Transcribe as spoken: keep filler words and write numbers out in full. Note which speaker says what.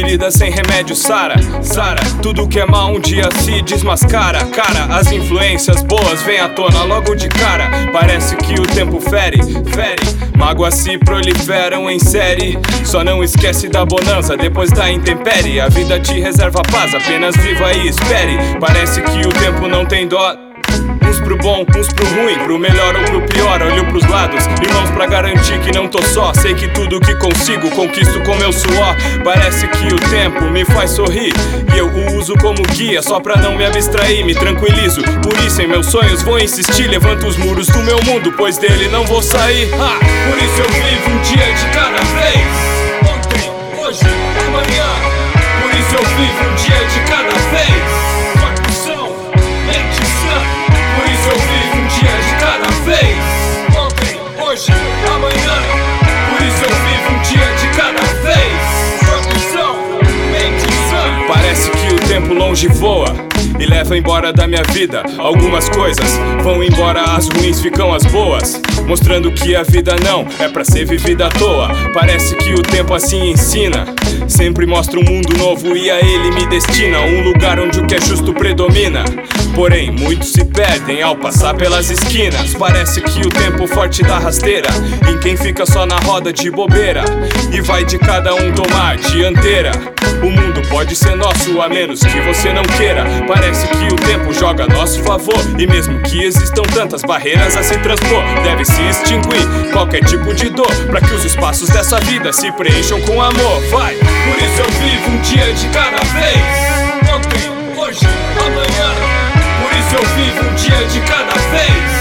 Speaker 1: ferida sem remédio sara, sara. Tudo que é mal um dia se desmascara. Cara, as influências boas vêm à tona logo de cara. Parece que o tempo fere, fere. Mágoas se proliferam em série. Só não esquece da bonança depois da intempérie. A vida te reserva paz, apenas viva e espere. Parece que o tempo não tem dó. Uns pro bom, uns pro ruim, pro melhor ou pro pior. Olho pros lados, irmãos, pra garantir que não tô só. Sei que tudo que consigo, conquisto com meu suor. Parece que o tempo me faz sorrir e eu o uso como guia, só pra não me abstrair. Me tranquilizo, por isso em meus sonhos vou insistir. Levanto os muros do meu mundo, pois dele não vou sair. ah, Por isso eu vivo um dia de cada vez. Ontem, hoje, amanhã. Por isso eu vivo um dia de cada vez. Eu vivo um dia de cada vez. Ontem, hoje, amanhã. Por isso eu vivo um dia de cada vez. Produção, mente sã. Parece que o tempo longe voa e leva embora da minha vida algumas coisas. Vão embora as ruins, ficam as boas, mostrando que a vida não é pra ser vivida à toa. Parece que o tempo assim ensina, sempre mostra um mundo novo e a ele me destina. Um lugar onde o que é justo predomina. Porém, muitos se perdem ao passar pelas esquinas. Parece que o tempo forte dá rasteira em quem fica só na roda de bobeira. E vai de cada um tomar dianteira. O mundo pode ser nosso a menos que você não queira. Parece que o tempo joga a nosso favor. E mesmo que existam tantas barreiras a se transpor, deve se extinguir qualquer tipo de dor, pra que os espaços dessa vida se preencham com amor. Vai! Por isso eu vivo um dia de cada vez. Ontem, hoje, amanhã. Por isso eu vivo um dia de cada vez.